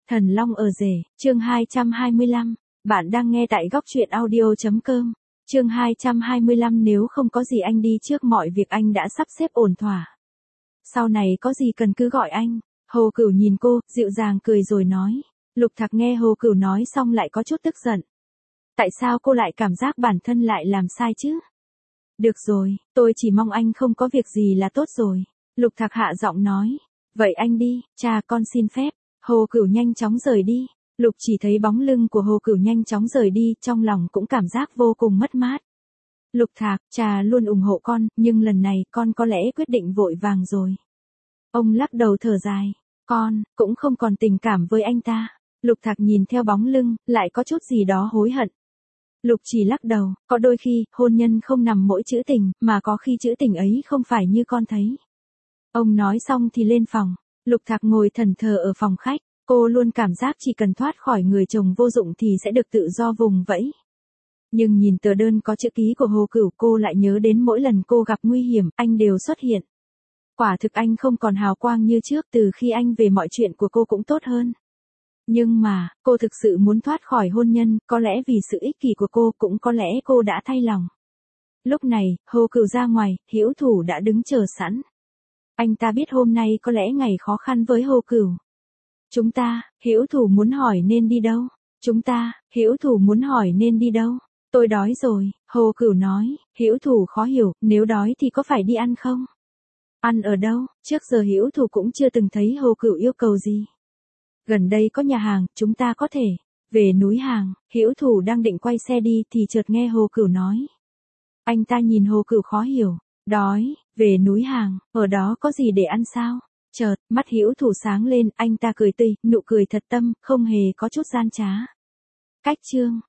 Thần Long ở rể, chương 225. Bạn đang nghe tại góc truyện audio.com. Chương 225. Nếu không có gì anh đi trước, mọi việc anh đã sắp xếp ổn thỏa. Sau này có gì cần cứ gọi anh. Hồ Cửu nhìn cô, dịu dàng cười rồi nói. Lục Thạc nghe Hồ Cửu nói xong lại có chút tức giận. Tại sao cô lại cảm giác bản thân lại làm sai chứ? Được rồi, tôi chỉ mong anh không có việc gì là tốt rồi. Lục Thạc hạ giọng nói. Vậy anh đi, cha con xin phép. Hồ Cửu nhanh chóng rời đi. Lục chỉ thấy bóng lưng của Hồ Cửu nhanh chóng rời đi, trong lòng cũng cảm giác vô cùng mất mát. Lục Thạc, cha luôn ủng hộ con, nhưng lần này con có lẽ quyết định vội vàng rồi. Ông lắc đầu thở dài. Con cũng không còn tình cảm với anh ta. Lục Thạc nhìn theo bóng lưng, lại có chút gì đó hối hận. Lục chỉ lắc đầu, có đôi khi, hôn nhân không nằm mỗi chữ tình, mà có khi chữ tình ấy không phải như con thấy. Ông nói xong thì lên phòng. Lục Thạc ngồi thẫn thờ ở phòng khách. Cô luôn cảm giác chỉ cần thoát khỏi người chồng vô dụng thì sẽ được tự do vùng vẫy. Nhưng nhìn tờ đơn có chữ ký của Hồ Cửu, cô lại nhớ đến mỗi lần cô gặp nguy hiểm, anh đều xuất hiện. Quả thực anh không còn hào quang như trước, từ khi anh về mọi chuyện của cô cũng tốt hơn. Nhưng mà, cô thực sự muốn thoát khỏi hôn nhân, có lẽ vì sự ích kỷ của cô, cũng có lẽ cô đã thay lòng. Lúc này, Hồ Cửu ra ngoài, Hữu Thủ đã đứng chờ sẵn. Anh ta biết hôm nay có lẽ ngày khó khăn với Hồ Cửu. Chúng ta, Hữu Thủ muốn hỏi nên đi đâu? Chúng ta, Hữu Thủ muốn hỏi nên đi đâu? Tôi đói rồi, Hồ Cửu nói. Hữu Thủ khó hiểu, nếu đói thì có phải đi ăn không? Ăn ở đâu? Trước giờ Hữu Thủ cũng chưa từng thấy Hồ Cửu yêu cầu gì. Gần đây có nhà hàng, chúng ta có thể về núi hàng. Hữu Thủ đang định quay xe đi thì chợt nghe Hồ Cửu nói. Anh ta nhìn Hồ Cửu khó hiểu. Đói, về núi hàng, ở đó có gì để ăn sao? Chợt, mắt Hữu Thủ sáng lên, anh ta cười tươi, nụ cười thật tâm, không hề có chút gian trá. Cách chương